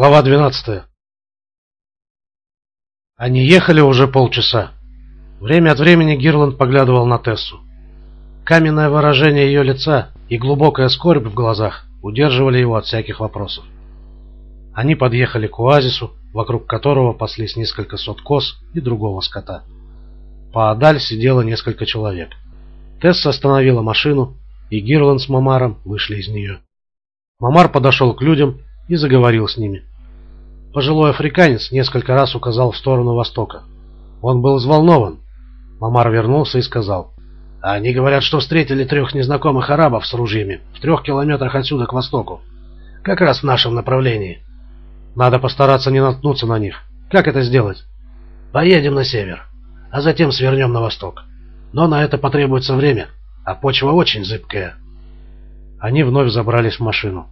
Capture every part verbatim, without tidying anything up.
Глава двенадцатая. Они ехали уже полчаса. Время от времени Гирланд поглядывал на Тессу. Каменное выражение ее лица и глубокая скорбь в глазах удерживали его от всяких вопросов. Они подъехали к оазису, вокруг которого паслись несколько сот коз и другого скота. Поодаль сидело несколько человек. Тесса остановила машину, и Гирланд с Момаром вышли из нее. Момар подошел к людям и заговорил с ними. Пожилой африканец несколько раз указал в сторону востока. Он был взволнован. Момар вернулся и сказал: «Они говорят, что встретили трех незнакомых арабов с ружьями в трех километрах отсюда к востоку. Как раз в нашем направлении. Надо постараться не наткнуться на них. Как это сделать? Поедем на север, а затем свернем на восток. Но на это потребуется время, а почва очень зыбкая». Они вновь забрались в машину.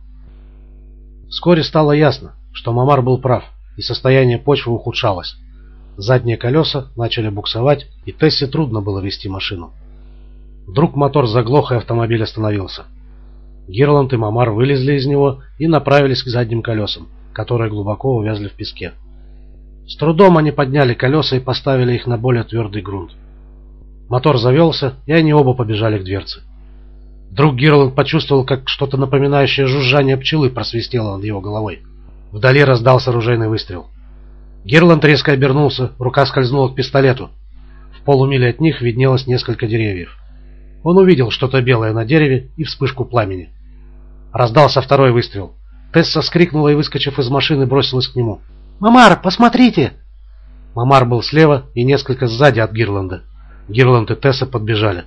Вскоре стало ясно, что Момар был прав, и состояние почвы ухудшалось. Задние колеса начали буксовать, и Тессе трудно было вести машину. Вдруг мотор заглох, и автомобиль остановился. Гирланд и Момар вылезли из него и направились к задним колесам, которые глубоко увязли в песке. С трудом они подняли колеса и поставили их на более твердый грунт. Мотор завелся, и они оба побежали к дверце. Вдруг Гирланд почувствовал, как что-то напоминающее жужжание пчелы просвистело над его головой. Вдали раздался ружейный выстрел. Гирланд резко обернулся, рука скользнула к пистолету. В полумиле от них виднелось несколько деревьев. Он увидел что-то белое на дереве и вспышку пламени. Раздался второй выстрел. Тесса вскрикнула и, выскочив из машины, бросилась к нему. «Момар, посмотрите!» Момар был слева и несколько сзади от Гирланда. Гирланд и Тесса подбежали.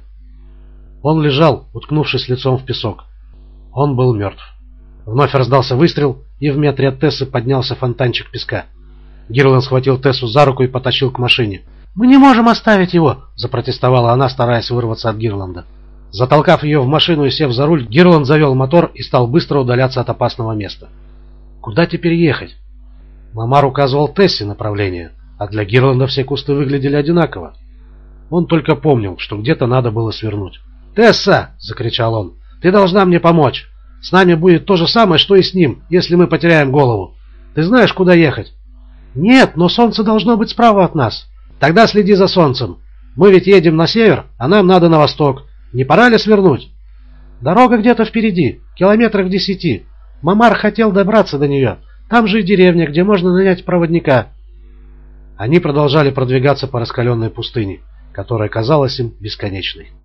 Он лежал, уткнувшись лицом в песок. Он был мертв. Вновь раздался выстрел, и в метре от Тессы поднялся фонтанчик песка. Гирланд схватил Тессу за руку и потащил к машине. «Мы не можем оставить его!» – запротестовала она, стараясь вырваться от Гирланда. Затолкав ее в машину и сев за руль, Гирланд завел мотор и стал быстро удаляться от опасного места. Куда теперь ехать? Момар указывал Тессе направление, а для Гирланда все кусты выглядели одинаково. Он только помнил, что где-то надо было свернуть. «Тесса!» – закричал он. «Ты должна мне помочь! С нами будет то же самое, что и с ним, если мы потеряем голову. Ты знаешь, куда ехать?» «Нет, но солнце должно быть справа от нас». «Тогда следи за солнцем. Мы ведь едем на север, а нам надо на восток. Не пора ли свернуть?» «Дорога где-то впереди, километрах десяти. Момар хотел добраться до нее. Там же и деревня, где можно нанять проводника». Они продолжали продвигаться по раскаленной пустыне, которая казалась им бесконечной.